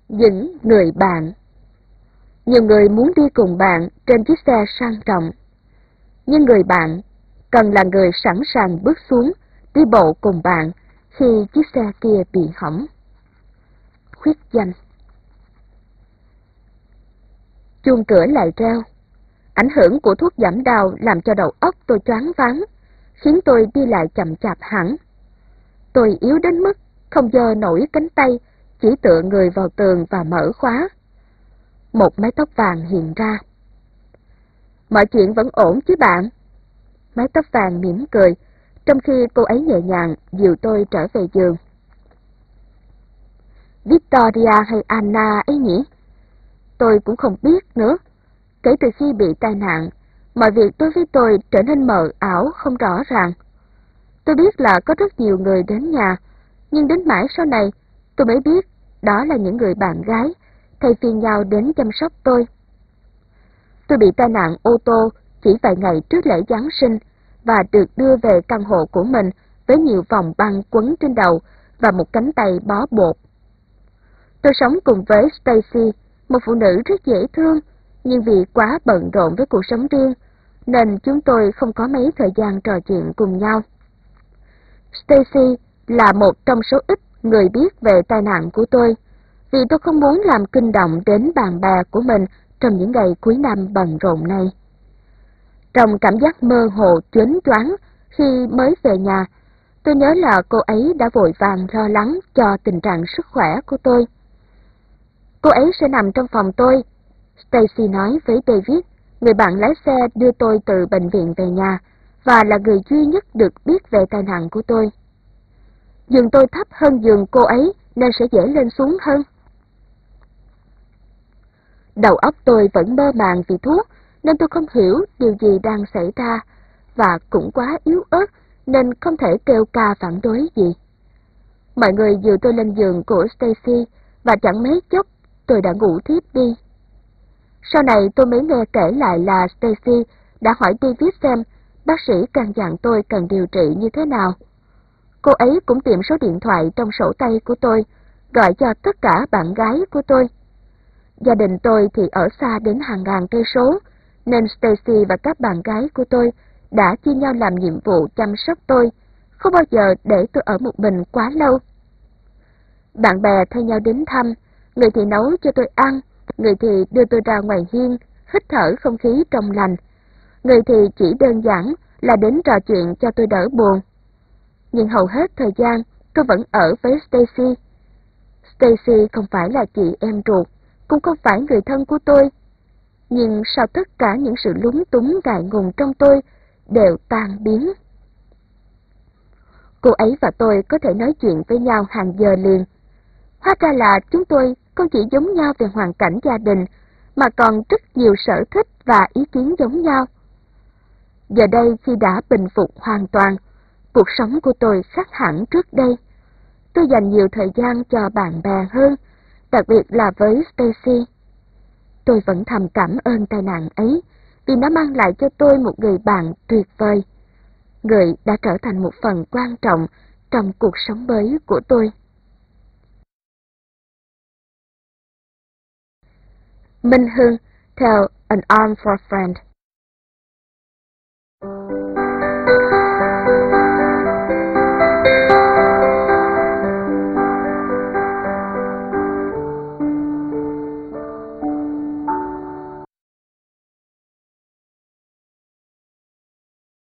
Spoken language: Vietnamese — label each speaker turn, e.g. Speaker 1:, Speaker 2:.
Speaker 1: Những người bạn. Nhiều người muốn đi cùng bạn trên chiếc xe sang trọng, nhưng người bạn cần là người sẵn sàng bước xuống, đi bộ cùng bạn khi chiếc xe kia bị hỏng. Khuyết danh. Chuông cửa lại reo. Ảnh hưởng của thuốc giảm đau làm cho đầu óc tôi choáng váng, khiến tôi đi lại chậm chạp hẳn. Tôi yếu đến mức không giơ nổi cánh tay, chỉ tựa người vào tường và mở khóa. Một mái tóc vàng hiện ra. Mọi chuyện vẫn ổn chứ bạn? Mái tóc vàng mỉm cười, trong khi cô ấy nhẹ nhàng dìu tôi trở về giường. Victoria hay Anna ấy nhỉ? Tôi cũng không biết nữa. Kể từ khi bị tai nạn, mọi việc đối với tôi trở nên mờ ảo, không rõ ràng. Tôi biết là có rất nhiều người đến nhà, nhưng đến mãi sau này, tôi mới biết đó là những người bạn gái, thay phiên nhau đến chăm sóc tôi. Tôi bị tai nạn ô tô chỉ vài ngày trước lễ Giáng sinh và được đưa về căn hộ của mình với nhiều vòng băng quấn trên đầu và một cánh tay bó bột. Tôi sống cùng với Stacy, một phụ nữ rất dễ thương, nhưng vì quá bận rộn với cuộc sống riêng, nên chúng tôi không có mấy thời gian trò chuyện cùng nhau. Stacy là một trong số ít người biết về tai nạn của tôi, vì tôi không muốn làm kinh động đến bạn bè của mình trong những ngày cuối năm bận rộn này. Trong cảm giác mơ hồ choáng choáng khi mới về nhà, tôi nhớ là cô ấy đã vội vàng lo lắng cho tình trạng sức khỏe của tôi. Cô ấy sẽ nằm trong phòng tôi, Stacy nói với David, người bạn lái xe đưa tôi từ bệnh viện về nhà và là người duy nhất được biết về tai nạn của tôi. Giường tôi thấp hơn giường cô ấy nên sẽ dễ lên xuống hơn. Đầu óc tôi vẫn mơ màng vì thuốc nên tôi không hiểu điều gì đang xảy ra và cũng quá yếu ớt nên không thể kêu ca phản đối gì. Mọi người dìu tôi lên giường của Stacy và chẳng mấy chốc tôi đã ngủ thiếp đi. Sau này tôi mới nghe kể lại là Stacy đã hỏi David xem bác sĩ căn dặn tôi cần điều trị như thế nào. Cô ấy cũng tìm số điện thoại trong sổ tay của tôi, gọi cho tất cả bạn gái của tôi. Gia đình tôi thì ở xa đến hàng ngàn cây số, nên Stacy và các bạn gái của tôi đã chia nhau làm nhiệm vụ chăm sóc tôi, không bao giờ để tôi ở một mình quá lâu. Bạn bè thay nhau đến thăm, người thì nấu cho tôi ăn, người thì đưa tôi ra ngoài hiên, hít thở không khí trong lành, người thì chỉ đơn giản là đến trò chuyện cho tôi đỡ buồn. Nhưng hầu hết thời gian tôi vẫn ở với Stacy. Stacy không phải là chị em ruột, cũng không phải người thân của tôi. Nhưng sau tất cả những sự lúng túng ngại ngùng trong tôi đều tan biến. Cô ấy và tôi có thể nói chuyện với nhau hàng giờ liền. Hóa ra là chúng tôi không chỉ giống nhau về hoàn cảnh gia đình, mà còn rất nhiều sở thích và ý kiến giống nhau. Giờ đây khi đã bình phục hoàn toàn, cuộc sống của tôi khác hẳn trước đây. Tôi dành nhiều thời gian cho bạn bè hơn, đặc biệt là với Stacy. Tôi vẫn thầm cảm ơn tai nạn ấy, vì nó mang lại cho tôi một người bạn tuyệt vời. Người đã trở thành một phần quan trọng trong cuộc sống mới của tôi. Minh Hương theo An Arm for a Friend.